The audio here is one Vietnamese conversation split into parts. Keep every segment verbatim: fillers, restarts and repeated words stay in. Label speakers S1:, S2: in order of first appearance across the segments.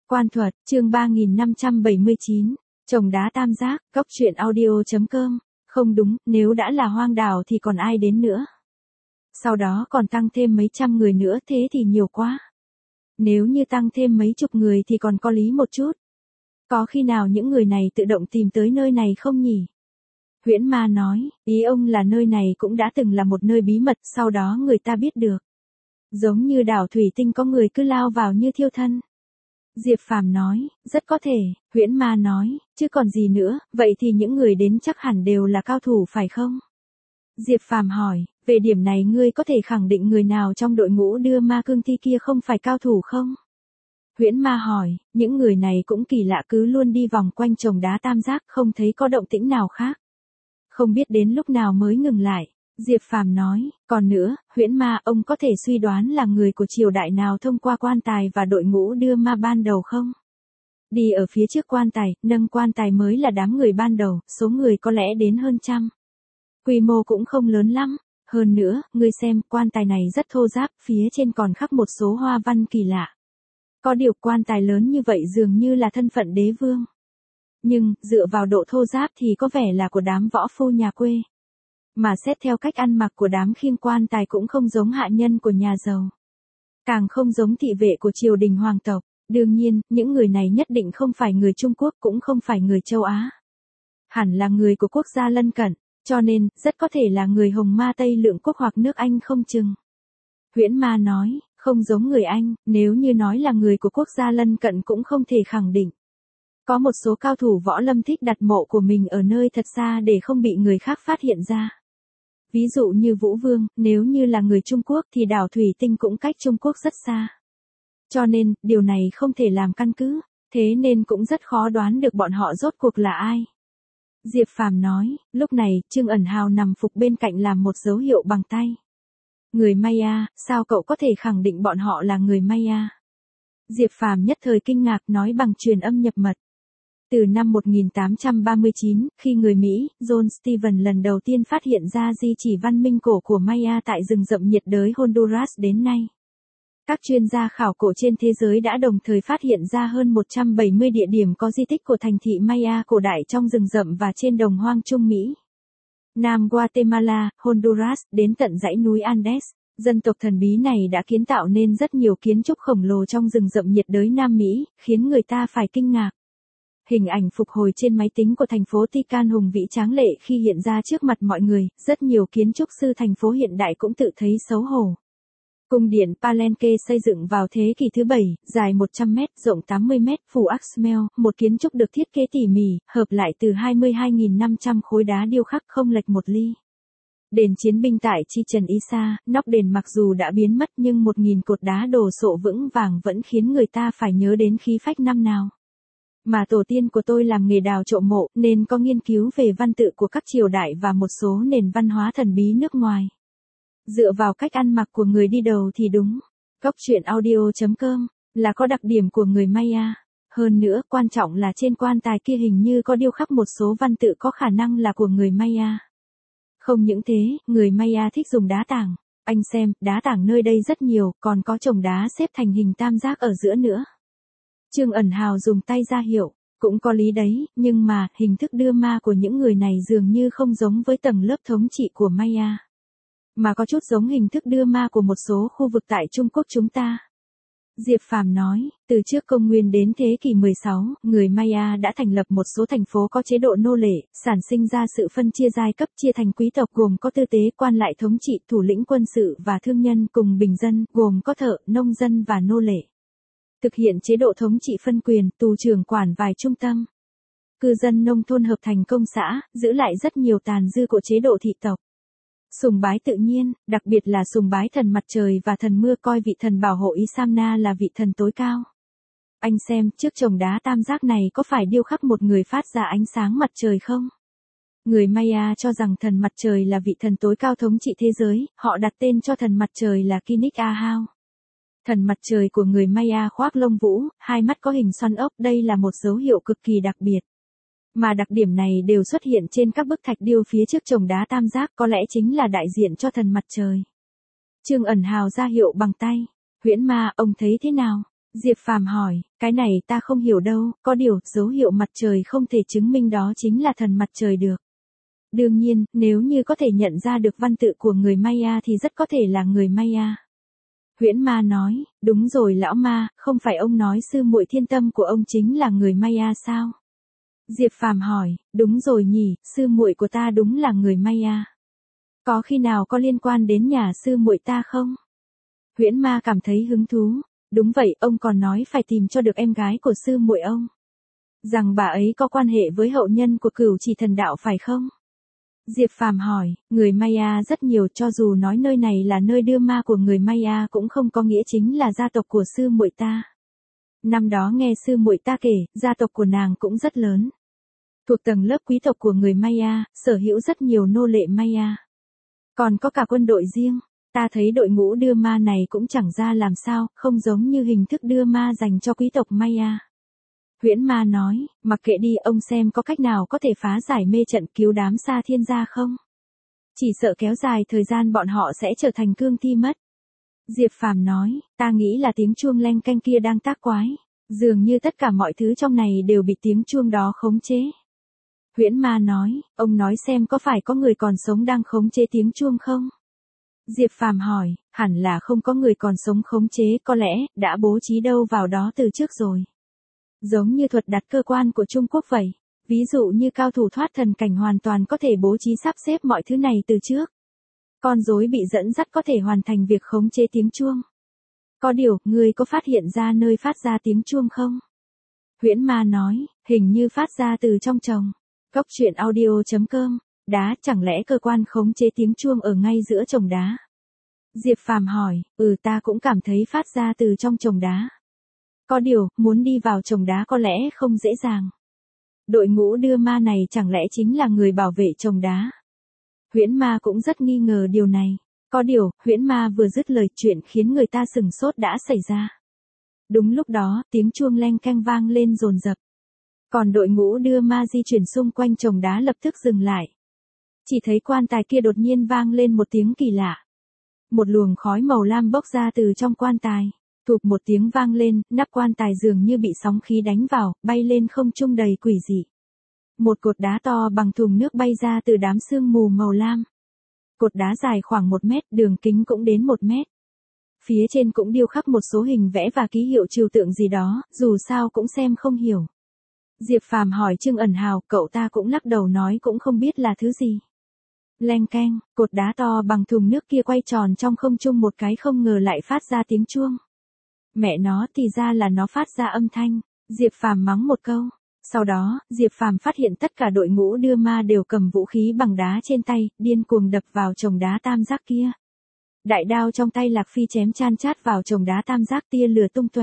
S1: Quan thuật, chương ba nghìn năm trăm bảy mươi chín, trồng đá tam giác, góc truyện audio.com, không đúng, nếu đã là hoang đảo thì còn ai đến nữa. Sau đó còn tăng thêm mấy trăm người nữa thế thì nhiều quá. Nếu như tăng thêm mấy chục người thì còn có lý một chút. Có khi nào những người này tự động tìm tới nơi này không nhỉ? Huyễn Ma nói, ý ông là nơi này cũng đã từng là một nơi bí mật, sau đó người ta biết được. Giống như đảo Thủy Tinh có người cứ lao vào như thiêu thân. Diệp Phàm nói, rất có thể. Huyễn Ma nói, chứ còn gì nữa, vậy thì những người đến chắc hẳn đều là cao thủ phải không? Diệp Phàm hỏi, về điểm này ngươi có thể khẳng định người nào trong đội ngũ đưa ma cương thi kia không phải cao thủ không? Huyễn Ma hỏi, những người này cũng kỳ lạ, cứ luôn đi vòng quanh chồng đá tam giác, không thấy có động tĩnh nào khác. Không biết đến lúc nào mới ngừng lại. Diệp Phàm nói, còn nữa, Huyễn Ma, ông có thể suy đoán là người của triều đại nào thông qua quan tài và đội ngũ đưa ma ban đầu không? Đi ở phía trước quan tài, nâng quan tài mới là đám người ban đầu, số người có lẽ đến hơn trăm. Quy mô cũng không lớn lắm. Hơn nữa, ngươi xem, quan tài này rất thô ráp, phía trên còn khắc một số hoa văn kỳ lạ. Có điều quan tài lớn như vậy dường như là thân phận đế vương. Nhưng, dựa vào độ thô ráp thì có vẻ là của đám võ phu nhà quê. Mà xét theo cách ăn mặc của đám khiêng quan tài cũng không giống hạ nhân của nhà giàu. Càng không giống thị vệ của triều đình hoàng tộc. Đương nhiên, những người này nhất định không phải người Trung Quốc, cũng không phải người châu Á. Hẳn là người của quốc gia lân cận, cho nên, rất có thể là người Hồng Ma Tây Lượng Quốc hoặc nước Anh không chừng. Huyễn Ma nói, không giống người Anh, nếu như nói là người của quốc gia lân cận cũng không thể khẳng định. Có một số cao thủ võ lâm thích đặt mộ của mình ở nơi thật xa để không bị người khác phát hiện ra. Ví dụ như Vũ Vương, nếu như là người Trung Quốc thì đảo Thủy Tinh cũng cách Trung Quốc rất xa. Cho nên, điều này không thể làm căn cứ, thế nên cũng rất khó đoán được bọn họ rốt cuộc là ai. Diệp Phàm nói, lúc này, Trương Ẩn Hào nằm phục bên cạnh làm một dấu hiệu bằng tay. Người Maya, sao cậu có thể khẳng định bọn họ là người Maya? Diệp Phàm nhất thời kinh ngạc nói bằng truyền âm nhập mật. Từ năm một nghìn tám trăm ba mươi chín, khi người Mỹ, John Steven lần đầu tiên phát hiện ra di chỉ văn minh cổ của Maya tại rừng rậm nhiệt đới Honduras đến nay. Các chuyên gia khảo cổ trên thế giới đã đồng thời phát hiện ra hơn một trăm bảy mươi địa điểm có di tích của thành thị Maya cổ đại trong rừng rậm và trên đồng hoang Trung Mỹ. Nam Guatemala, Honduras, đến tận dãy núi Andes, dân tộc thần bí này đã kiến tạo nên rất nhiều kiến trúc khổng lồ trong rừng rậm nhiệt đới Nam Mỹ, khiến người ta phải kinh ngạc. Hình ảnh phục hồi trên máy tính của thành phố Tican hùng vĩ tráng lệ khi hiện ra trước mặt mọi người, rất nhiều kiến trúc sư thành phố hiện đại cũng tự thấy xấu hổ. Cung điện Palenque xây dựng vào thế kỷ thứ bảy, dài một trăm mét, rộng tám mươi mét, phủ Axmel, một kiến trúc được thiết kế tỉ mỉ, hợp lại từ hai mươi hai nghìn năm trăm khối đá điêu khắc không lệch một ly. Đền chiến binh tại Chichen Itza, nóc đền mặc dù đã biến mất nhưng một nghìn cột đá đổ sộ vững vàng vẫn khiến người ta phải nhớ đến khí phách năm nào. Mà tổ tiên của tôi làm nghề đào trộm mộ nên có nghiên cứu về văn tự của các triều đại và một số nền văn hóa thần bí nước ngoài. Dựa vào cách ăn mặc của người đi đầu thì đúng. Góc truyện audio.com là có đặc điểm của người Maya. Hơn nữa, quan trọng là trên quan tài kia hình như có điêu khắc một số văn tự có khả năng là của người Maya. Không những thế, người Maya thích dùng đá tảng. Anh xem, đá tảng nơi đây rất nhiều, còn có chồng đá xếp thành hình tam giác ở giữa nữa. Trương Ẩn Hào dùng tay ra hiệu, cũng có lý đấy, nhưng mà, hình thức đưa ma của những người này dường như không giống với tầng lớp thống trị của Maya. Mà có chút giống hình thức đưa ma của một số khu vực tại Trung Quốc chúng ta. Diệp Phàm nói, từ trước công nguyên đến thế kỷ mười sáu, người Maya đã thành lập một số thành phố có chế độ nô lệ, sản sinh ra sự phân chia giai cấp chia thành quý tộc gồm có tư tế, quan lại thống trị, thủ lĩnh quân sự và thương nhân cùng bình dân gồm có thợ, nông dân và nô lệ. Thực hiện chế độ thống trị phân quyền, tù trưởng quản vài trung tâm. Cư dân nông thôn hợp thành công xã, giữ lại rất nhiều tàn dư của chế độ thị tộc. Sùng bái tự nhiên, đặc biệt là sùng bái thần mặt trời và thần mưa, coi vị thần bảo hộ Isamna là vị thần tối cao. Anh xem, trước chồng đá tam giác này có phải điêu khắc một người phát ra ánh sáng mặt trời không? Người Maya cho rằng thần mặt trời là vị thần tối cao thống trị thế giới, họ đặt tên cho thần mặt trời là Kinnik Ahau. Thần mặt trời của người Maya khoác lông vũ, hai mắt có hình xoắn ốc, đây là một dấu hiệu cực kỳ đặc biệt. Mà đặc điểm này đều xuất hiện trên các bức thạch điêu phía trước chồng đá tam giác, có lẽ chính là đại diện cho thần mặt trời. Trương Ẩn Hào ra hiệu bằng tay. Huyễn Ma, ông thấy thế nào? Diệp Phàm hỏi, cái này ta không hiểu đâu, có điều, dấu hiệu mặt trời không thể chứng minh đó chính là thần mặt trời được. Đương nhiên, nếu như có thể nhận ra được văn tự của người Maya thì rất có thể là người Maya. Huyễn Ma nói, đúng rồi lão ma, không phải ông nói sư muội Thiên Tâm của ông chính là người Maya sao? Diệp Phàm hỏi, đúng rồi nhỉ, sư muội của ta đúng là người Maya. Có khi nào có liên quan đến nhà sư muội ta không? Huyễn Ma cảm thấy hứng thú. Đúng vậy, ông còn nói phải tìm cho được em gái của sư muội ông. Rằng bà ấy có quan hệ với hậu nhân của Cửu Chỉ Thần Đạo phải không? Diệp Phàm hỏi, người Maya rất nhiều, cho dù nói nơi này là nơi đưa ma của người Maya cũng không có nghĩa chính là gia tộc của sư muội ta. Năm đó nghe sư muội ta kể, gia tộc của nàng cũng rất lớn. Thuộc tầng lớp quý tộc của người Maya, sở hữu rất nhiều nô lệ Maya. Còn có cả quân đội riêng. Ta thấy đội ngũ đưa ma này cũng chẳng ra làm sao, không giống như hình thức đưa ma dành cho quý tộc Maya. Huyễn Ma nói, mặc kệ đi, ông xem có cách nào có thể phá giải mê trận cứu đám Sa Thiên gia không? Chỉ sợ kéo dài thời gian bọn họ sẽ trở thành cương thi mất. Diệp Phàm nói, ta nghĩ là tiếng chuông leng canh kia đang tác quái. Dường như tất cả mọi thứ trong này đều bị tiếng chuông đó khống chế. Huyễn Ma nói, ông nói xem có phải có người còn sống đang khống chế tiếng chuông không? Diệp Phàm hỏi, hẳn là không có người còn sống khống chế, có lẽ, đã bố trí đâu vào đó từ trước rồi. Giống như thuật đặt cơ quan của Trung Quốc vậy. Ví dụ như cao thủ thoát thần cảnh hoàn toàn có thể bố trí sắp xếp mọi thứ này từ trước. Con rối bị dẫn dắt có thể hoàn thành việc khống chế tiếng chuông. Có điều, người có phát hiện ra nơi phát ra tiếng chuông không? Huyễn Ma nói, hình như phát ra từ trong chồng. Cốc truyện audio chấm com. Đá, chẳng lẽ cơ quan khống chế tiếng chuông ở ngay giữa chồng đá? Diệp Phàm hỏi, ừ ta cũng cảm thấy phát ra từ trong chồng đá. Có điều, muốn đi vào chồng đá có lẽ không dễ dàng. Đội ngũ đưa ma này chẳng lẽ chính là người bảo vệ chồng đá? Huyễn Ma cũng rất nghi ngờ điều này. Có điều, Huyễn Ma vừa dứt lời chuyện khiến người ta sừng sốt đã xảy ra. Đúng lúc đó, tiếng chuông leng keng vang lên dồn dập. Còn đội ngũ đưa ma di chuyển xung quanh chồng đá lập tức dừng lại. Chỉ thấy quan tài kia đột nhiên vang lên một tiếng kỳ lạ. Một luồng khói màu lam bốc ra từ trong quan tài. Thụp một tiếng vang lên, nắp quan tài dường như bị sóng khí đánh vào, bay lên không trung đầy quỷ dị. Một cột đá to bằng thùng nước bay ra từ đám sương mù màu lam. Cột đá dài khoảng một mét, đường kính cũng đến một mét. Phía trên cũng điêu khắc một số hình vẽ và ký hiệu trừu tượng gì đó, dù sao cũng xem không hiểu. Diệp Phàm hỏi Trương Ẩn Hào, cậu ta cũng lắc đầu nói cũng không biết là thứ gì. Leng keng, cột đá to bằng thùng nước kia quay tròn trong không trung một cái không ngờ lại phát ra tiếng chuông. Mẹ nó thì ra là nó phát ra âm thanh. Diệp Phàm mắng một câu. Sau đó, Diệp Phàm phát hiện tất cả đội ngũ đưa ma đều cầm vũ khí bằng đá trên tay, điên cuồng đập vào chồng đá tam giác kia. Đại đao trong tay Lạc Phi chém chan chát vào chồng đá tam giác, tia lửa tung tóe.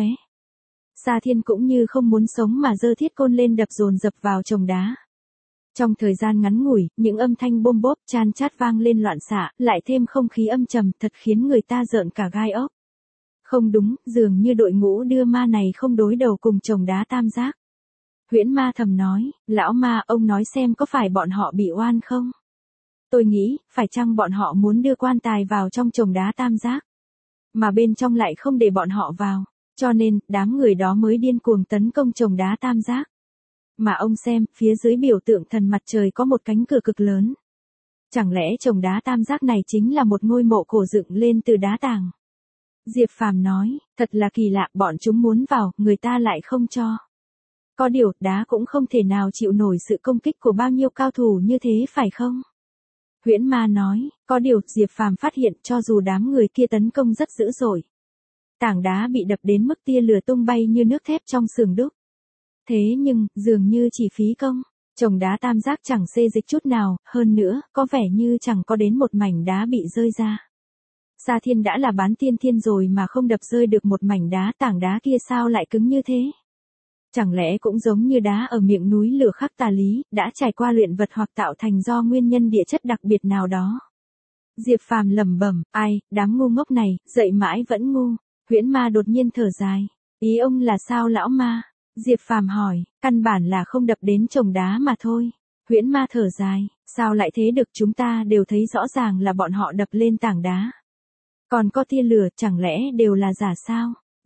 S1: Sa Thiên cũng như không muốn sống mà giơ thiết côn lên đập dồn dập vào chồng đá. Trong thời gian ngắn ngủi, những âm thanh bôm bốp chan chát vang lên loạn xạ, lại thêm không khí âm trầm, thật khiến người ta rợn cả gai ốc. Không đúng, dường như đội ngũ đưa ma này không đối đầu cùng chồng đá tam giác. Huyễn Ma thầm nói, lão ma, ông nói xem có phải bọn họ bị oan không? Tôi nghĩ, phải chăng bọn họ muốn đưa quan tài vào trong chồng đá tam giác? Mà bên trong lại không để bọn họ vào, cho nên, đám người đó mới điên cuồng tấn công chồng đá tam giác. Mà ông xem, phía dưới biểu tượng thần mặt trời có một cánh cửa cực lớn. Chẳng lẽ chồng đá tam giác này chính là một ngôi mộ cổ dựng lên từ đá tảng? Diệp Phàm nói, thật là kỳ lạ, bọn chúng muốn vào, người ta lại không cho. Có điều, đá cũng không thể nào chịu nổi sự công kích của bao nhiêu cao thủ như thế phải không? Huyễn Ma nói, có điều, Diệp Phàm phát hiện cho dù đám người kia tấn công rất dữ dội. Tảng đá bị đập đến mức tia lửa tung bay như nước thép trong xưởng đúc. Thế nhưng, dường như chỉ phí công, chồng đá tam giác chẳng xê dịch chút nào, hơn nữa, có vẻ như chẳng có đến một mảnh đá bị rơi ra. Sa Thiên đã là bán tiên thiên rồi mà không đập rơi được một mảnh đá, tảng đá kia sao lại cứng như thế? Chẳng lẽ cũng giống như đá ở miệng núi lửa khắc tà lý, đã trải qua luyện vật hoặc tạo thành do nguyên nhân địa chất đặc biệt nào đó? Diệp Phàm lẩm bẩm, ai, đám ngu ngốc này, dậy mãi vẫn ngu. Huyễn Ma đột nhiên thở dài. Ý ông là sao lão ma? Diệp Phàm hỏi, căn bản là không đập đến chồng đá mà thôi. Huyễn Ma thở dài, sao lại thế được, chúng ta đều thấy rõ ràng là bọn họ đập lên tảng đá. Còn có tia lửa, chẳng lẽ đều là giả sao?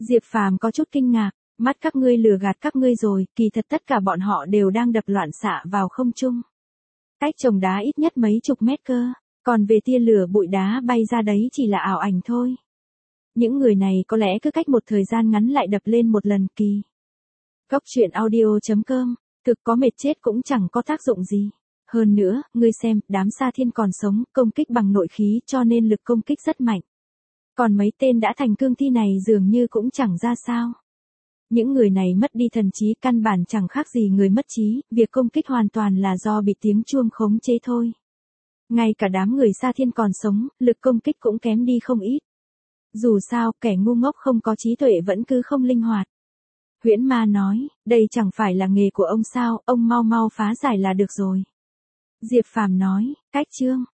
S1: Diệp Phàm có chút kinh ngạc, mắt các ngươi lừa gạt các ngươi rồi, kỳ thật tất cả bọn họ đều đang đập loạn xạ vào không trung. Cách chồng đá ít nhất mấy chục mét cơ, còn về tia lửa bụi đá bay ra đấy chỉ là ảo ảnh thôi. Những người này có lẽ cứ cách một thời gian ngắn lại đập lên một lần kỳ. Góc truyện audio chấm com, thực có mệt chết cũng chẳng có tác dụng gì. Hơn nữa, ngươi xem, đám Sa Thiên còn sống, công kích bằng nội khí cho nên lực công kích rất mạnh. Còn mấy tên đã thành cương thi này dường như cũng chẳng ra sao. Những người này mất đi thần trí căn bản chẳng khác gì người mất trí, việc công kích hoàn toàn là do bị tiếng chuông khống chế thôi. Ngay cả đám người Sa Thiên còn sống, lực công kích cũng kém đi không ít. Dù sao, kẻ ngu ngốc không có trí tuệ vẫn cứ không linh hoạt. Huyễn Ma nói, đây chẳng phải là nghề của ông sao, ông mau mau phá giải là được rồi. Diệp Phàm nói, cách chương.